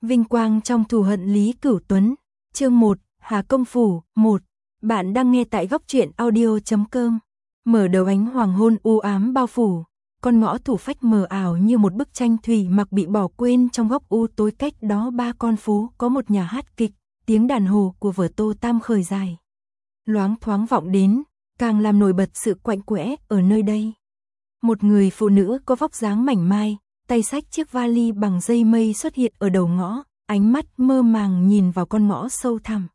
Vinh quang trong thù hận Lý Cửu Tuấn. Chương 1, Hà Công Phủ 1. Bạn đang nghe tại góc truyện audio.com. Mở đầu ánh hoàng hôn u ám bao phủ, con ngõ Thủ Phách mờ ảo như một bức tranh thủy mặc bị bỏ quên trong góc u tối. Cách đó 3 con phố có một nhà hát kịch, tiếng đàn hồ của vở Tô Tam khởi dài loáng thoáng vọng đến, càng làm nổi bật sự quạnh quẽ ở nơi đây. Một người phụ nữ có vóc dáng mảnh mai, tay xách chiếc vali bằng dây mây xuất hiện ở đầu ngõ, ánh mắt mơ màng nhìn vào con ngõ sâu thẳm.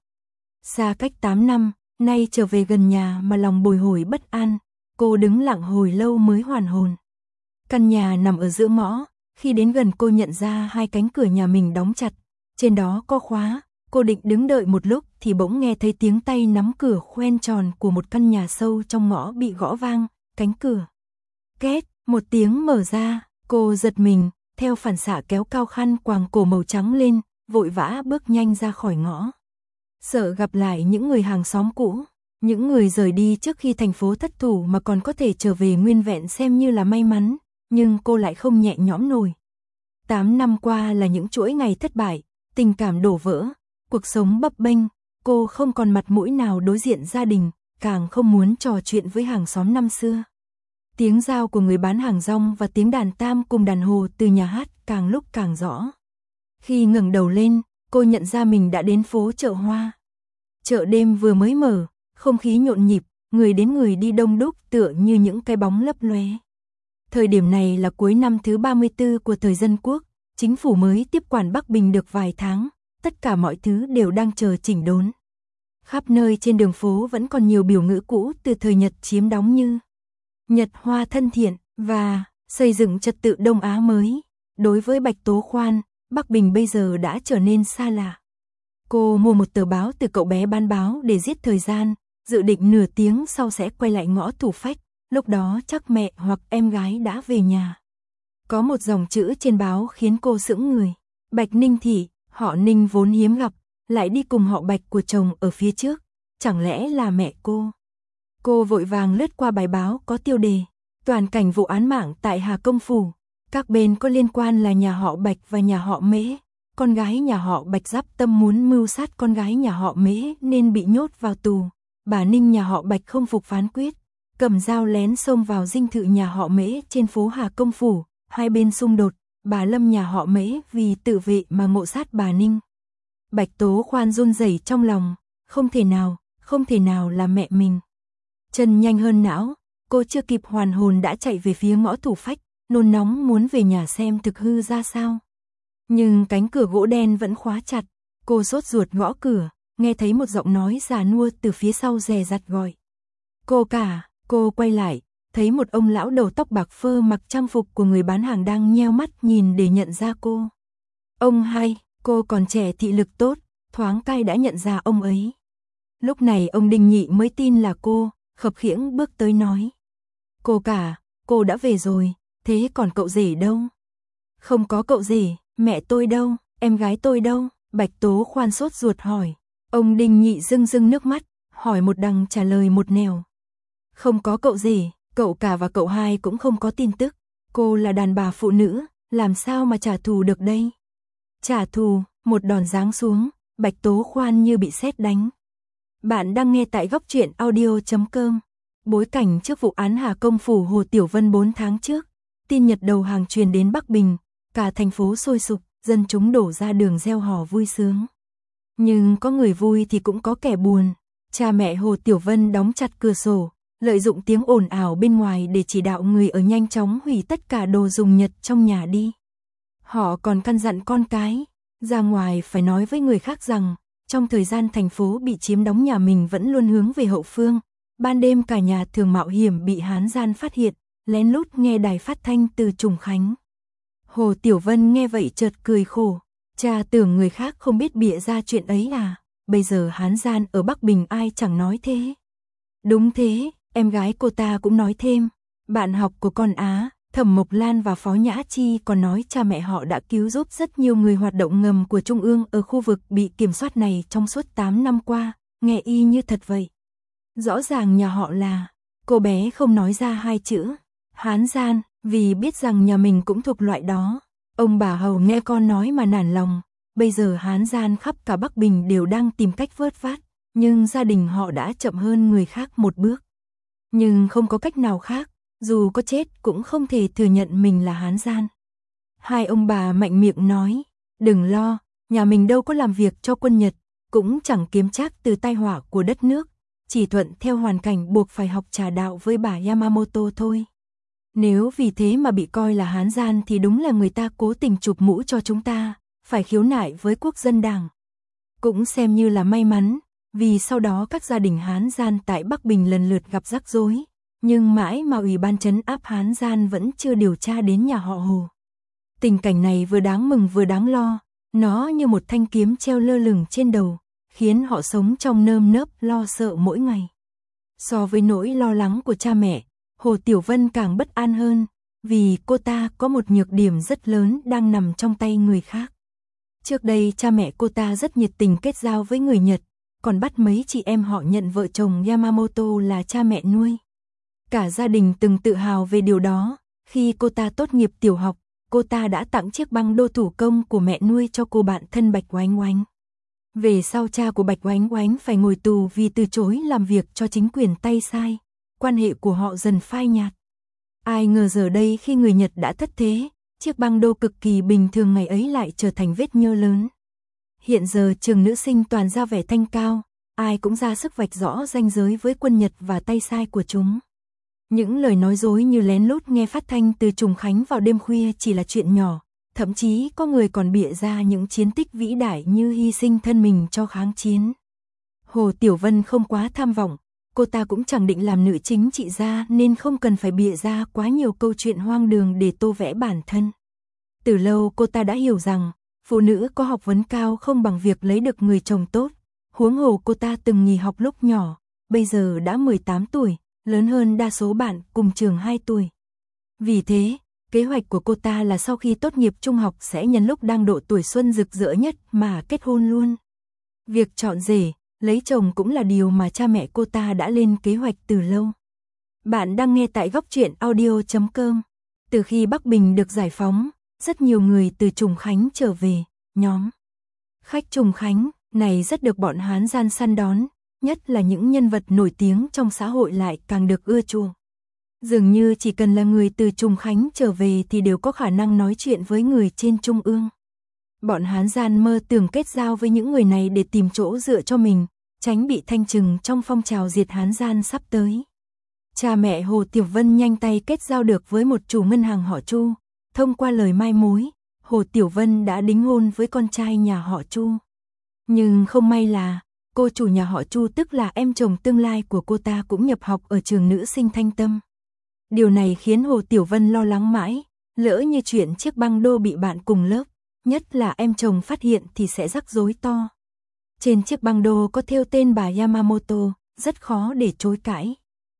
Xa cách 8 năm, nay trở về gần nhà mà lòng bồi hồi bất an, cô đứng lặng hồi lâu mới hoàn hồn. Căn nhà nằm ở giữa ngõ, khi đến gần cô nhận ra 2 cánh cửa nhà mình đóng chặt, trên đó có khóa. Cô định đứng đợi một lúc thì bỗng nghe thấy tiếng tay nắm cửa khoen tròn của một căn nhà sâu trong ngõ bị gõ vang, cánh cửa két một tiếng mở ra, cô giật mình, theo phản xạ kéo cao khăn quàng cổ màu trắng lên, vội vã bước nhanh ra khỏi ngõ. Sợ gặp lại những người hàng xóm cũ, những người rời đi trước khi thành phố thất thủ mà còn có thể trở về nguyên vẹn xem như là may mắn, nhưng cô lại không nhẹ nhõm nổi. 8 năm qua là những chuỗi ngày thất bại, tình cảm đổ vỡ, cuộc sống bấp bênh, cô không còn mặt mũi nào đối diện gia đình, càng không muốn trò chuyện với hàng xóm năm xưa. Tiếng dao của người bán hàng rong và tiếng đàn tam cùng đàn hồ từ nhà hát càng lúc càng rõ. Khi ngẩng đầu lên, cô nhận ra mình đã đến phố chợ hoa. Chợ đêm vừa mới mở, không khí nhộn nhịp, người đến người đi đông đúc tựa như những cái bóng lấp lóe. Thời điểm này là cuối năm thứ 34 của thời Dân Quốc, chính phủ mới tiếp quản Bắc Bình được vài tháng, tất cả mọi thứ đều đang chờ chỉnh đốn. Khắp nơi trên đường phố vẫn còn nhiều biểu ngữ cũ từ thời Nhật chiếm đóng như Nhật Hoa thân thiện và xây dựng trật tự Đông Á mới. Đối với Bạch Tố Khoan, Bắc Bình bây giờ đã trở nên xa lạ. Cô mua một tờ báo từ cậu bé bán báo để giết thời gian, dự định nửa tiếng sau sẽ quay lại ngõ Thủ Phách, lúc đó chắc mẹ hoặc em gái đã về nhà. Có một dòng chữ trên báo khiến cô sững người. Bạch Ninh Thị, họ Ninh vốn hiếm gặp, lại đi cùng họ Bạch của chồng ở phía trước, chẳng lẽ là mẹ cô? Cô vội vàng lướt qua bài báo có tiêu đề toàn cảnh vụ án mạng tại Hà Công Phủ. Các bên có liên quan là nhà họ Bạch và nhà họ Mễ. Con gái nhà họ Bạch dắp tâm muốn mưu sát con gái nhà họ Mễ nên bị nhốt vào tù. Bà Ninh nhà họ Bạch không phục phán quyết, cầm dao lén xông vào dinh thự nhà họ Mễ trên phố Hà Công Phủ. Hai bên xung đột, bà Lâm nhà họ Mễ vì tự vệ mà ngộ sát bà Ninh. Bạch Tố Khoan run rẩy trong lòng, không thể nào là mẹ mình. Chân nhanh hơn não, cô chưa kịp hoàn hồn đã chạy về phía ngõ Thủ Phách, nôn nóng muốn về nhà xem thực hư ra sao. Nhưng cánh cửa gỗ đen vẫn khóa chặt, cô sốt ruột gõ cửa, nghe thấy một giọng nói già nua từ phía sau dè dặt gọi. Cô quay lại, thấy một ông lão đầu tóc bạc phơ mặc trang phục của người bán hàng đang nheo mắt nhìn để nhận ra cô. Ông hai, cô còn trẻ thị lực tốt, thoáng cai đã nhận ra ông ấy. Lúc này ông Đinh Nhị mới tin là cô, khập khiễng bước tới nói. Cô đã về rồi, thế còn cậu rể đâu? Không có cậu rể, mẹ tôi đâu, em gái tôi đâu? Bạch Tố Khoan sốt ruột hỏi. Ông Đinh Nhị rưng nước mắt, hỏi một đằng trả lời một nẻo. Không có cậu rể, cậu cả và cậu hai cũng không có tin tức. Cô là đàn bà phụ nữ, làm sao mà trả thù được đây? Trả thù, một đòn giáng xuống, Bạch Tố Khoan như bị sét đánh. Bạn đang nghe tại góc truyện audio.com. Bối cảnh trước vụ án Hà Công Phủ Hồ Tiểu Vân 4 tháng trước, tin Nhật đầu hàng truyền đến Bắc Bình, cả thành phố sôi sục, dân chúng đổ ra đường reo hò vui sướng. Nhưng có người vui thì cũng có kẻ buồn. Cha mẹ Hồ Tiểu Vân đóng chặt cửa sổ, lợi dụng tiếng ồn ào bên ngoài để chỉ đạo người ở nhanh chóng hủy tất cả đồ dùng Nhật trong nhà đi. Họ còn căn dặn con cái, ra ngoài phải nói với người khác rằng, trong thời gian thành phố bị chiếm đóng nhà mình vẫn luôn hướng về hậu phương. Ban đêm cả nhà thường mạo hiểm bị Hán gian phát hiện, lén lút nghe đài phát thanh từ Trùng Khánh. Hồ Tiểu Vân nghe vậy chợt cười khổ, cha tưởng người khác không biết bịa ra chuyện ấy à, bây giờ Hán gian ở Bắc Bình ai chẳng nói thế. Đúng thế, em gái cô ta cũng nói thêm, bạn học của con Á, Thẩm Mộc Lan và Phó Nhã Chi còn nói cha mẹ họ đã cứu giúp rất nhiều người hoạt động ngầm của Trung ương ở khu vực bị kiểm soát này trong suốt 8 năm qua, nghe y như thật vậy. Rõ ràng nhà họ là, cô bé không nói ra 2 chữ, Hán gian, vì biết rằng nhà mình cũng thuộc loại đó. Ông bà Hầu nghe con nói mà nản lòng, bây giờ Hán gian khắp cả Bắc Bình đều đang tìm cách vớt vát, nhưng gia đình họ đã chậm hơn người khác một bước. Nhưng không có cách nào khác, dù có chết cũng không thể thừa nhận mình là Hán gian. Hai ông bà mạnh miệng nói, đừng lo, nhà mình đâu có làm việc cho quân Nhật, cũng chẳng kiếm trác từ tai họa của đất nước, chỉ thuận theo hoàn cảnh buộc phải học trà đạo với bà Yamamoto thôi. Nếu vì thế mà bị coi là Hán gian thì đúng là người ta cố tình chụp mũ cho chúng ta, phải khiếu nại với quốc dân đảng. Cũng xem như là may mắn, vì sau đó các gia đình Hán gian tại Bắc Bình lần lượt gặp rắc rối, nhưng mãi mà Ủy ban trấn áp Hán gian vẫn chưa điều tra đến nhà họ Hồ. Tình cảnh này vừa đáng mừng vừa đáng lo, nó như một thanh kiếm treo lơ lửng trên đầu, khiến họ sống trong nơm nớp lo sợ mỗi ngày. So với nỗi lo lắng của cha mẹ, Hồ Tiểu Vân càng bất an hơn, vì cô ta có một nhược điểm rất lớn đang nằm trong tay người khác. Trước đây cha mẹ cô ta rất nhiệt tình kết giao với người Nhật, còn bắt mấy chị em họ nhận vợ chồng Yamamoto là cha mẹ nuôi. Cả gia đình từng tự hào về điều đó, khi cô ta tốt nghiệp tiểu học, cô ta đã tặng chiếc băng đô thủ công của mẹ nuôi cho cô bạn thân Bạch Oánh Oánh. Về sau cha của Bạch Oánh Oánh phải ngồi tù vì từ chối làm việc cho chính quyền tay sai, quan hệ của họ dần phai nhạt. Ai ngờ giờ đây khi người Nhật đã thất thế, chiếc băng đô cực kỳ bình thường ngày ấy lại trở thành vết nhơ lớn. Hiện giờ trường nữ sinh toàn ra vẻ thanh cao, ai cũng ra sức vạch rõ ranh giới với quân Nhật và tay sai của chúng. Những lời nói dối như lén lút nghe phát thanh từ Trùng Khánh vào đêm khuya chỉ là chuyện nhỏ, thậm chí có người còn bịa ra những chiến tích vĩ đại như hy sinh thân mình cho kháng chiến. Hồ Tiểu Vân không quá tham vọng, cô ta cũng chẳng định làm nữ chính trị gia nên không cần phải bịa ra quá nhiều câu chuyện hoang đường để tô vẽ bản thân. Từ lâu cô ta đã hiểu rằng, phụ nữ có học vấn cao không bằng việc lấy được người chồng tốt, huống hồ cô ta từng nghỉ học lúc nhỏ, bây giờ đã 18 tuổi, lớn hơn đa số bạn cùng trường 2 tuổi. Vì thế, kế hoạch của cô ta là sau khi tốt nghiệp trung học sẽ nhân lúc đang độ tuổi xuân rực rỡ nhất mà kết hôn luôn. Việc chọn rể, lấy chồng cũng là điều mà cha mẹ cô ta đã lên kế hoạch từ lâu. Bạn đang nghe tại Góc Truyện Audio.com. Từ khi Bắc Bình được giải phóng, rất nhiều người từ Trùng Khánh trở về, nhóm khách Trùng Khánh này rất được bọn Hán gian săn đón, nhất là những nhân vật nổi tiếng trong xã hội lại càng được ưa chuộng. Dường như chỉ cần là người từ Trùng Khánh trở về thì đều có khả năng nói chuyện với người trên trung ương. Bọn Hán gian mơ tưởng kết giao với những người này để tìm chỗ dựa cho mình, tránh bị thanh trừng trong phong trào diệt Hán gian sắp tới. Cha mẹ Hồ Tiểu Vân nhanh tay kết giao được với một chủ ngân hàng họ Chu, thông qua lời mai mối, Hồ Tiểu Vân đã đính hôn với con trai nhà họ Chu. Nhưng không may là, cô chủ nhà họ Chu tức là em chồng tương lai của cô ta cũng nhập học ở trường nữ sinh Thanh Tâm. Điều này khiến Hồ Tiểu Vân lo lắng mãi, lỡ như chuyện chiếc băng đô bị bạn cùng lớp, nhất là em chồng phát hiện thì sẽ rắc rối to. Trên chiếc băng đô có thêu tên bà Yamamoto, rất khó để chối cãi.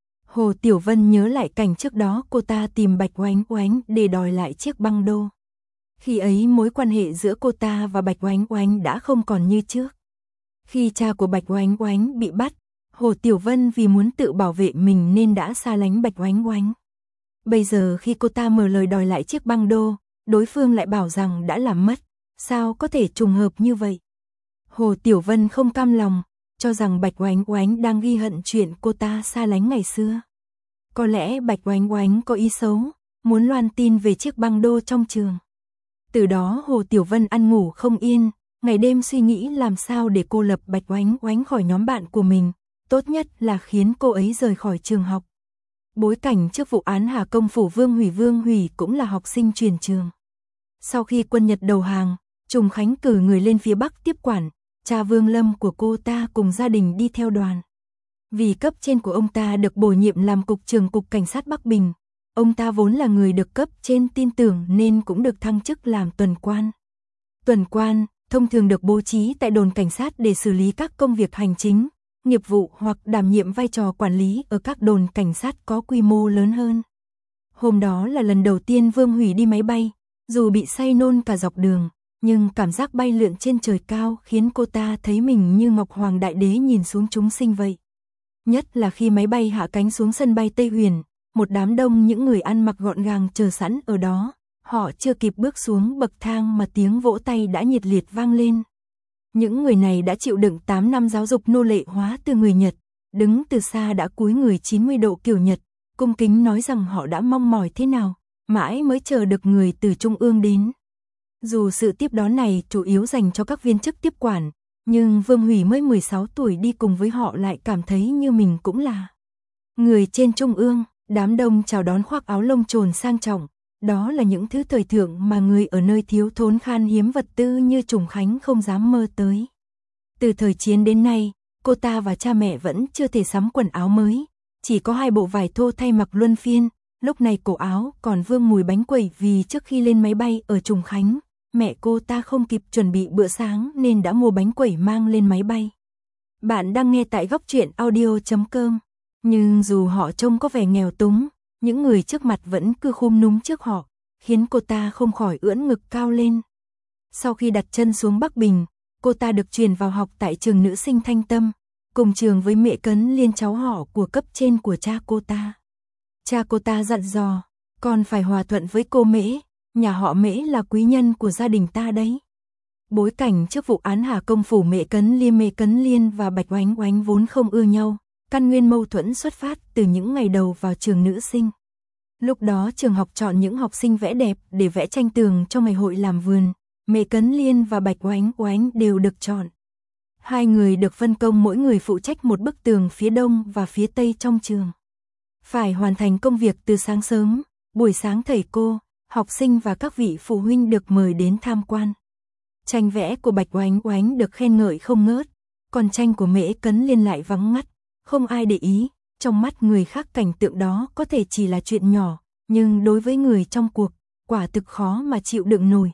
Hồ Tiểu Vân nhớ lại cảnh trước đó cô ta tìm Bạch Oánh Oánh để đòi lại chiếc băng đô. Khi ấy mối quan hệ giữa cô ta và Bạch Oánh Oánh đã không còn như trước. Khi cha của Bạch Oánh Oánh bị bắt, Hồ Tiểu Vân vì muốn tự bảo vệ mình nên đã xa lánh Bạch Oánh Oánh. Bây giờ khi cô ta mở lời đòi lại chiếc băng đô, đối phương lại bảo rằng đã làm mất, sao có thể trùng hợp như vậy? Hồ Tiểu Vân không cam lòng, cho rằng Bạch Oánh Oánh đang ghi hận chuyện cô ta xa lánh ngày xưa. Có lẽ Bạch Oánh Oánh có ý xấu, muốn loan tin về chiếc băng đô trong trường. Từ đó Hồ Tiểu Vân ăn ngủ không yên, ngày đêm suy nghĩ làm sao để cô lập Bạch Oánh Oánh khỏi nhóm bạn của mình, tốt nhất là khiến cô ấy rời khỏi trường học. Bối cảnh trước vụ án Hà Công Phủ Vương Hủy cũng là học sinh truyền trường. Sau khi quân Nhật đầu hàng, Trùng Khánh cử người lên phía Bắc tiếp quản, cha Vương Lâm của cô ta cùng gia đình đi theo đoàn. Vì cấp trên của ông ta được bổ nhiệm làm cục trưởng cục cảnh sát Bắc Bình, ông ta vốn là người được cấp trên tin tưởng nên cũng được thăng chức làm tuần quan. Tuần quan thông thường được bố trí tại đồn cảnh sát để xử lý các công việc hành chính, nghiệp vụ hoặc đảm nhiệm vai trò quản lý ở các đồn cảnh sát có quy mô lớn hơn. Hôm đó là lần đầu tiên Vương Hủy đi máy bay, dù bị say nôn cả dọc đường, nhưng cảm giác bay lượn trên trời cao khiến cô ta thấy mình như Ngọc Hoàng Đại Đế nhìn xuống chúng sinh vậy. Nhất là khi máy bay hạ cánh xuống sân bay Tây Huyền, một đám đông những người ăn mặc gọn gàng chờ sẵn ở đó, Họ chưa kịp bước xuống bậc thang mà tiếng vỗ tay đã nhiệt liệt vang lên. Những người này đã chịu đựng 8 năm giáo dục nô lệ hóa từ người Nhật, đứng từ xa đã cúi người 90 độ kiểu Nhật, cung kính nói rằng họ đã mong mỏi thế nào, mãi mới chờ được người từ trung ương đến. Dù sự tiếp đón này chủ yếu dành cho các viên chức tiếp quản, nhưng Vương Hủy mới 16 tuổi đi cùng với họ lại cảm thấy như mình cũng là người trên trung ương. Đám đông chào đón khoác áo lông trồn sang trọng, đó là những thứ thời thượng mà người ở nơi thiếu thốn khan hiếm vật tư như Trùng Khánh không dám mơ tới. Từ thời chiến đến nay, cô ta và cha mẹ vẫn chưa thể sắm quần áo mới, chỉ có 2 bộ vải thô thay mặc luân phiên. Lúc này cổ áo còn vương mùi bánh quẩy vì trước khi lên máy bay ở Trùng Khánh, mẹ cô ta không kịp chuẩn bị bữa sáng nên đã mua bánh quẩy mang lên máy bay. Bạn đang nghe tại góc truyện audio.com. Nhưng dù họ trông có vẻ nghèo túng, những người trước mặt vẫn cứ khum núm trước họ, khiến cô ta không khỏi ưỡn ngực cao lên. Sau khi đặt chân xuống Bắc Bình, cô ta được truyền vào học tại trường nữ sinh Thanh Tâm, cùng trường với Mễ Cấn Liên, cháu họ của cấp trên của cha cô ta. Cha cô ta dặn dò, con phải hòa thuận với cô Mễ, nhà họ Mễ là quý nhân của gia đình ta đấy. Bối cảnh trước vụ án Hà Công Phủ, Mễ Cấn Liên và Bạch Oánh Oánh vốn không ưa nhau. Căn nguyên mâu thuẫn xuất phát từ những ngày đầu vào trường nữ sinh. Lúc đó trường học chọn những học sinh vẽ đẹp để vẽ tranh tường cho ngày hội làm vườn. Mễ Cấn Liên và Bạch Oánh Oánh đều được chọn. 2 người được phân công mỗi người phụ trách một bức tường phía đông và phía tây trong trường. Phải hoàn thành công việc từ sáng sớm, buổi sáng thầy cô, học sinh và các vị phụ huynh được mời đến tham quan. Tranh vẽ của Bạch Oánh Oánh được khen ngợi không ngớt, còn tranh của Mễ Cấn Liên lại vắng ngắt. Không ai để ý, trong mắt người khác cảnh tượng đó có thể chỉ là chuyện nhỏ, nhưng đối với người trong cuộc, quả thực khó mà chịu đựng nổi.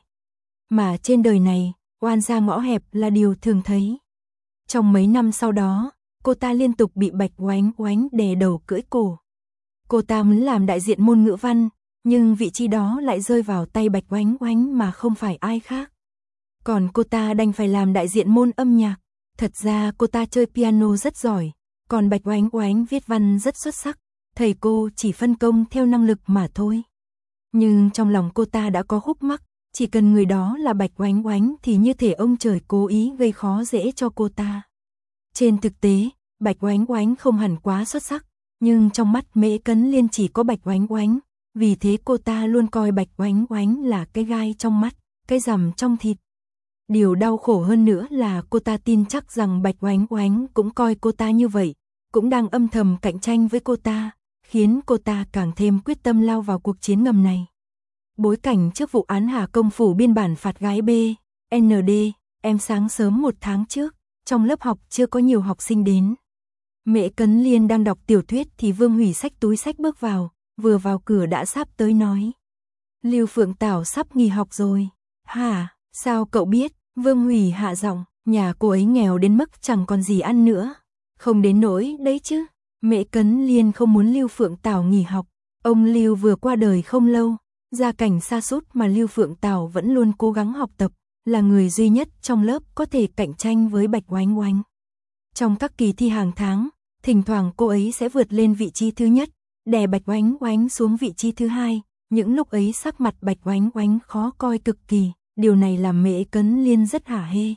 Mà trên đời này, oan gia ngõ hẹp là điều thường thấy. Trong mấy năm sau đó, cô ta liên tục bị Bạch Oánh Oánh đè đầu cưỡi cổ. Cô ta muốn làm đại diện môn ngữ văn, nhưng vị trí đó lại rơi vào tay Bạch Oánh Oánh mà không phải ai khác. Còn cô ta đành phải làm đại diện môn âm nhạc. Thật ra cô ta chơi piano rất giỏi. Còn Bạch Oánh Oánh viết văn rất xuất sắc, thầy cô chỉ phân công theo năng lực mà thôi. Nhưng trong lòng cô ta đã có khúc mắc, chỉ cần người đó là Bạch Oánh Oánh thì như thể ông trời cố ý gây khó dễ cho cô ta. Trên thực tế, Bạch Oánh Oánh không hẳn quá xuất sắc, nhưng trong mắt Mễ Cấn Liên chỉ có Bạch Oánh Oánh, vì thế cô ta luôn coi Bạch Oánh Oánh là cái gai trong mắt, cái rằm trong thịt. Điều đau khổ hơn nữa là cô ta tin chắc rằng Bạch Oánh Oánh cũng coi cô ta như vậy, cũng đang âm thầm cạnh tranh với cô ta, khiến cô ta càng thêm quyết tâm lao vào cuộc chiến ngầm này. Bối cảnh trước vụ án Hà Công Phủ, biên bản phạt gái B, ND, em sáng sớm 1 tháng trước, trong lớp học chưa có nhiều học sinh đến. Mễ Cấn Liên đang đọc tiểu thuyết thì Vương Hủy xách túi sách bước vào, vừa vào cửa đã sắp tới nói. Lưu Phượng Tảo sắp nghỉ học rồi. Hả? Sao cậu biết? Vương Hủy hạ giọng, nhà cô ấy nghèo đến mức chẳng còn gì ăn nữa. Không đến nỗi đấy chứ. Mễ Cấn Liên không muốn Lưu Phượng Tảo nghỉ học. Ông Lưu vừa qua đời không lâu, gia cảnh sa sút mà Lưu Phượng Tảo vẫn luôn cố gắng học tập, là người duy nhất trong lớp có thể cạnh tranh với Bạch Oánh Oánh. Trong các kỳ thi hàng tháng, thỉnh thoảng cô ấy sẽ vượt lên vị trí thứ nhất, đè Bạch Oánh Oánh xuống vị trí thứ 2. Những lúc ấy sắc mặt Bạch Oánh Oánh khó coi cực kỳ, điều này làm Mễ Cấn Liên rất hả hê.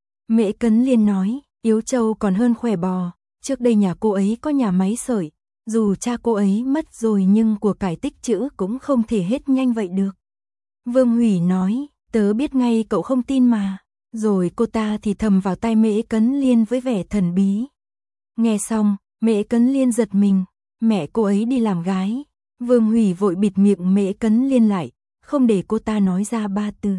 Mễ Cấn Liên nói, yếu trâu còn hơn khỏe bò, trước đây nhà cô ấy có nhà máy sợi, dù cha cô ấy mất rồi nhưng của cải tích trữ cũng không thể hết nhanh vậy được. Vương Hủy nói, tớ biết ngay cậu không tin mà, rồi cô ta thì thầm vào tai Mễ Cấn Liên với vẻ thần bí. Nghe xong, Mễ Cấn Liên giật mình, mẹ cô ấy đi làm gái. Vương Hủy vội bịt miệng Mễ Cấn Liên lại, không để cô ta nói ra 3 từ.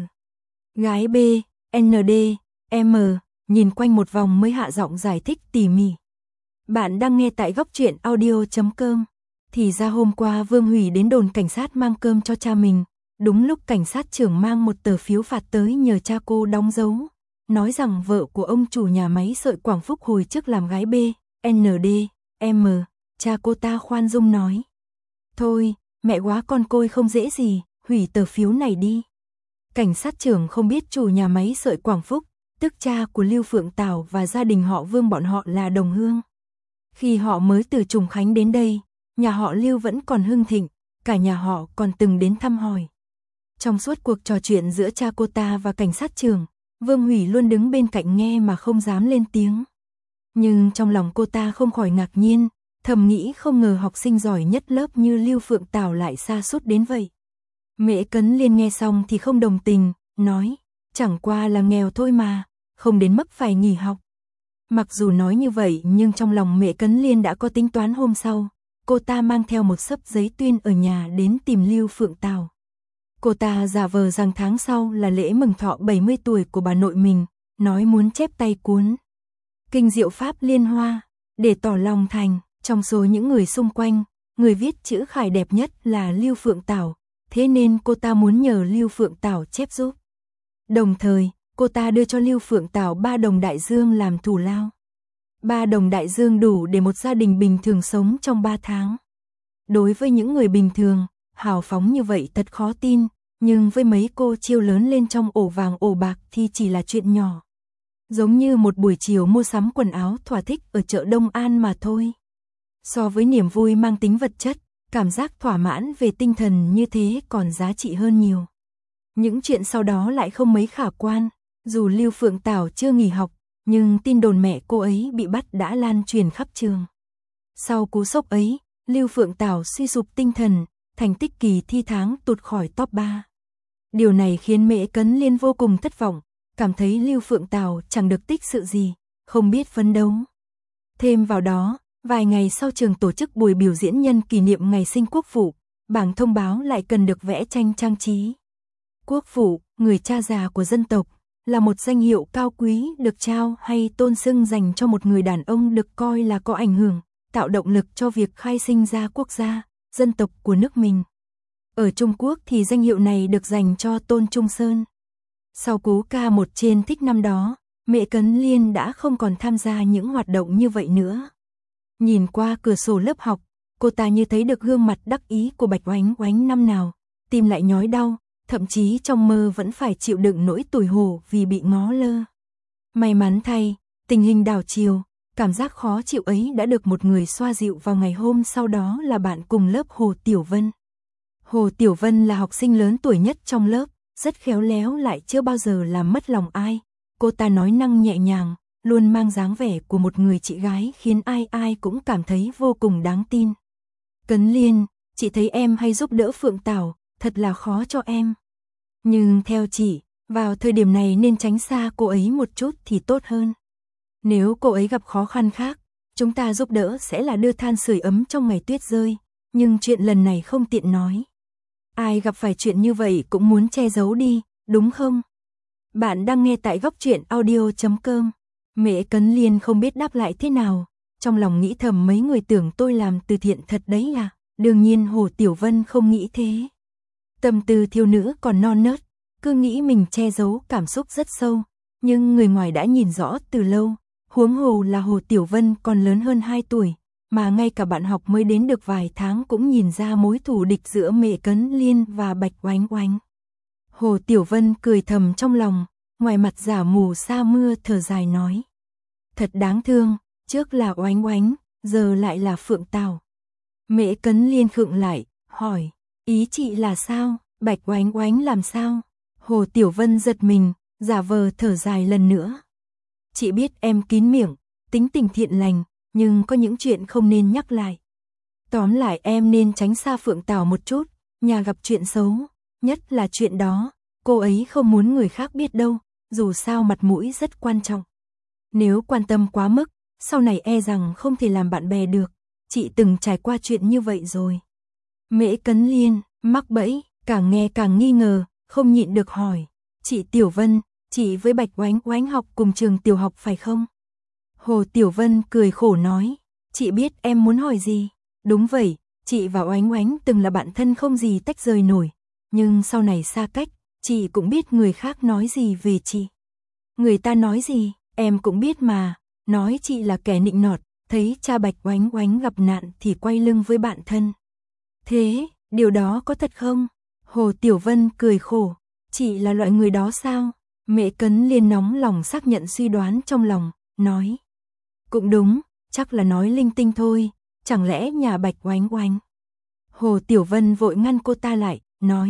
Gái B, ND, M, nhìn quanh một vòng mới hạ giọng giải thích tỉ mỉ. Bạn đang nghe tại góc truyện audio.com. Thì ra hôm qua Vương Hủy đến đồn cảnh sát mang cơm cho cha mình. Đúng lúc cảnh sát trưởng mang một tờ phiếu phạt tới nhờ cha cô đóng dấu. Nói rằng vợ của ông chủ nhà máy sợi Quảng Phúc hồi trước làm gái B, ND, M. Cha cô ta khoan dung nói. Thôi, mẹ quá con côi không dễ gì, hủy tờ phiếu này đi. Cảnh sát trưởng không biết chủ nhà máy sợi Quảng Phúc, tức cha của Lưu Phượng Tảo và gia đình họ Vương bọn họ là đồng hương. Khi họ mới từ Trùng Khánh đến đây, nhà họ Lưu vẫn còn hưng thịnh, cả nhà họ còn từng đến thăm hỏi. Trong suốt cuộc trò chuyện giữa cha cô ta và cảnh sát trưởng, Vương Hủy luôn đứng bên cạnh nghe mà không dám lên tiếng. Nhưng trong lòng cô ta không khỏi ngạc nhiên, thầm nghĩ không ngờ học sinh giỏi nhất lớp như Lưu Phượng Tảo lại sa sút đến vậy. Mễ Cấn Liên nghe xong thì không đồng tình, nói, chẳng qua là nghèo thôi mà, không đến mức phải nghỉ học. Mặc dù nói như vậy nhưng trong lòng Mễ Cấn Liên đã có tính toán. Hôm sau, cô ta mang theo một xấp giấy tuyên ở nhà đến tìm Lưu Phượng Tảo. Cô ta giả vờ rằng tháng sau là lễ mừng thọ 70 tuổi của bà nội mình, nói muốn chép tay cuốn Kinh Diệu Pháp Liên Hoa, để tỏ lòng thành. Trong số những người xung quanh, người viết chữ khải đẹp nhất là Lưu Phượng Tảo, thế nên cô ta muốn nhờ Lưu Phượng Tảo chép giúp. Đồng thời, cô ta đưa cho Lưu Phượng Tảo 3 đồng đại dương làm thù lao. 3 đồng đại dương đủ để một gia đình bình thường sống trong 3 tháng. Đối với những người bình thường, hào phóng như vậy thật khó tin, nhưng với mấy cô chiêu lớn lên trong ổ vàng ổ bạc thì chỉ là chuyện nhỏ. Giống như một buổi chiều mua sắm quần áo thỏa thích ở chợ Đông An mà thôi. So với niềm vui mang tính vật chất, cảm giác thỏa mãn về tinh thần như thế còn giá trị hơn nhiều. Những chuyện sau đó lại không mấy khả quan, dù Lưu Phượng Tảo chưa nghỉ học, nhưng tin đồn mẹ cô ấy bị bắt đã lan truyền khắp trường. Sau cú sốc ấy, Lưu Phượng Tảo suy sụp tinh thần, thành tích kỳ thi tháng tụt khỏi top 3. Điều này khiến Mễ Cấn Liên vô cùng thất vọng, cảm thấy Lưu Phượng Tảo chẳng được tích sự gì, không biết phấn đấu. Thêm vào đó, vài ngày sau trường tổ chức buổi biểu diễn nhân kỷ niệm ngày sinh quốc phụ, bảng thông báo lại cần được vẽ tranh trang trí. Quốc phụ, người cha già của dân tộc, là một danh hiệu cao quý được trao hay tôn xưng dành cho một người đàn ông được coi là có ảnh hưởng, tạo động lực cho việc khai sinh ra quốc gia, dân tộc của nước mình. Ở Trung Quốc thì danh hiệu này được dành cho Tôn Trung Sơn. Sau cú ca một trên thích năm đó, Mễ Cấn Liên đã không còn tham gia những hoạt động như vậy nữa. Nhìn qua cửa sổ lớp học, cô ta như thấy được gương mặt đắc ý của Bạch Oánh Oánh năm nào, tim lại nhói đau, thậm chí trong mơ vẫn phải chịu đựng nỗi tủi hổ vì bị ngó lơ. May mắn thay, tình hình đảo chiều, cảm giác khó chịu ấy đã được một người xoa dịu vào ngày hôm sau, đó là bạn cùng lớp Hồ Tiểu Vân. Hồ Tiểu Vân là học sinh lớn tuổi nhất trong lớp, rất khéo léo lại chưa bao giờ làm mất lòng ai. Cô ta nói năng nhẹ nhàng, luôn mang dáng vẻ của một người chị gái khiến ai ai cũng cảm thấy vô cùng đáng tin. Cấn Liên, chị thấy em hay giúp đỡ Phượng Tảo, thật là khó cho em. Nhưng theo chị, vào thời điểm này nên tránh xa cô ấy một chút thì tốt hơn. Nếu cô ấy gặp khó khăn khác, chúng ta giúp đỡ sẽ là đưa than sưởi ấm trong ngày tuyết rơi, nhưng chuyện lần này không tiện nói. Ai gặp phải chuyện như vậy cũng muốn che giấu đi, đúng không? Bạn đang nghe tại Góc Truyện Audio.com. Mễ Cấn Liên không biết đáp lại thế nào, trong lòng nghĩ thầm mấy người tưởng tôi làm từ thiện thật đấy à, đương nhiên Hồ Tiểu Vân không nghĩ thế. Tâm tư thiếu nữ còn non nớt, cứ nghĩ mình che giấu cảm xúc rất sâu, nhưng người ngoài đã nhìn rõ từ lâu, huống hồ là Hồ Tiểu Vân còn lớn hơn 2 tuổi, mà ngay cả bạn học mới đến được vài tháng cũng nhìn ra mối thù địch giữa Mễ Cấn Liên và Bạch Oánh Oánh. Hồ Tiểu Vân cười thầm trong lòng, ngoài mặt giả mù sa mưa thở dài nói. Thật đáng thương, trước là Oánh Oánh, giờ lại là Phượng Tảo. Mễ Cấn Liên khựng lại, hỏi, ý chị là sao, Bạch Oánh Oánh làm sao? Hồ Tiểu Vân giật mình, giả vờ thở dài lần nữa. Chị biết em kín miệng, tính tình thiện lành, nhưng có những chuyện không nên nhắc lại. Tóm lại em nên tránh xa Phượng Tảo một chút, nhà gặp chuyện xấu, nhất là chuyện đó, cô ấy không muốn người khác biết đâu, dù sao mặt mũi rất quan trọng. Nếu quan tâm quá mức, sau này e rằng không thể làm bạn bè được, chị từng trải qua chuyện như vậy rồi. Mễ Cấn Liên, mắc bẫy, càng nghe càng nghi ngờ, không nhịn được hỏi, chị Tiểu Vân, chị với Bạch Oánh Oánh học cùng trường tiểu học phải không? Hồ Tiểu Vân cười khổ nói, chị biết em muốn hỏi gì, đúng vậy, chị và Oánh Oánh từng là bạn thân không gì tách rời nổi, nhưng sau này xa cách, chị cũng biết người khác nói gì về chị. Người ta nói gì, em cũng biết mà, nói chị là kẻ nịnh nọt, thấy cha Bạch Oánh Oánh gặp nạn thì quay lưng với bạn thân. Thế, điều đó có thật không? Hồ Tiểu Vân cười khổ, chị là loại người đó sao? Mễ Cấn Liên nóng lòng xác nhận suy đoán trong lòng, nói. Cũng đúng, chắc là nói linh tinh thôi, chẳng lẽ nhà Bạch Oánh Oánh. Hồ Tiểu Vân vội ngăn cô ta lại, nói,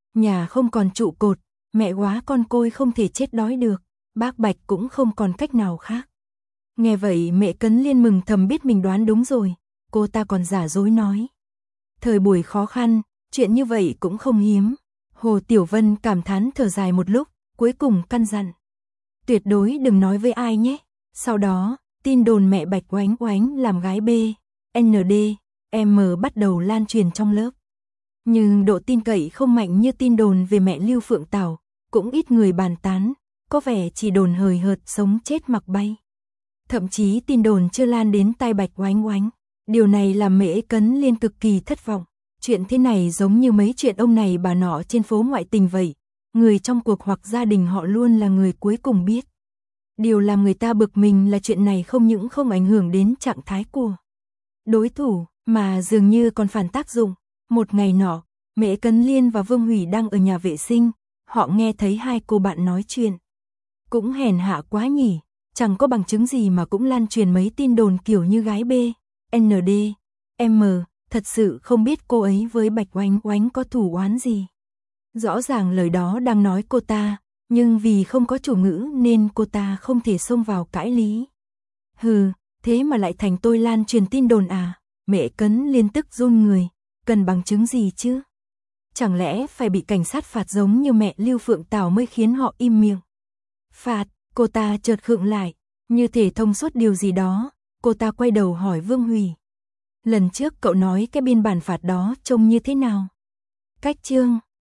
Nhà không còn trụ cột, mẹ quá con côi không thể chết đói được, bác Bạch cũng không còn cách nào khác. Nghe vậy mẹ Cấn Liên mừng thầm biết mình đoán đúng rồi, cô ta còn giả dối nói. Thời buổi khó khăn, chuyện như vậy cũng không hiếm. Hồ Tiểu Vân cảm thán thở dài một lúc, cuối cùng căn dặn. Tuyệt đối đừng nói với ai nhé. Sau đó, tin đồn mẹ Bạch Oánh Oánh làm gái B, ND, M bắt đầu lan truyền trong lớp. Nhưng độ tin cậy không mạnh như tin đồn về mẹ Lưu Phượng Tảo, cũng ít người bàn tán, có vẻ chỉ đồn hời hợt sống chết mặc bay. Thậm chí tin đồn chưa lan đến tai Bạch Oánh Oánh. Điều này làm mẹ Cấn Liên cực kỳ thất vọng. Chuyện thế này giống như mấy chuyện ông này bà nọ trên phố ngoại tình vậy. Người trong cuộc hoặc gia đình họ luôn là người cuối cùng biết. Điều làm người ta bực mình là chuyện này không những không ảnh hưởng đến trạng thái của đối thủ, mà dường như còn phản tác dụng. Một ngày nọ, mẹ Cấn Liên và Vương Hủy đang ở nhà vệ sinh, họ nghe thấy hai cô bạn nói chuyện. Cũng hèn hạ quá nhỉ, chẳng có bằng chứng gì mà cũng lan truyền mấy tin đồn kiểu như gái B, ND, M, thật sự không biết cô ấy với Bạch Oánh Oánh có thù oán gì. Rõ ràng lời đó đang nói cô ta, nhưng vì không có chủ ngữ nên cô ta không thể xông vào cãi lý. Hừ, thế mà lại thành tôi lan truyền tin đồn à? Mẹ Cấn Liên tức run người, cần bằng chứng gì chứ? Chẳng lẽ phải bị cảnh sát phạt giống như mẹ Lưu Phượng Tảo mới khiến họ im miệng? Phạt, cô ta chợt khựng lại, như thể thông suốt điều gì đó, cô ta quay đầu hỏi Vương Hủy. Lần trước cậu nói cái biên bản phạt đó trông như thế nào? Cách chương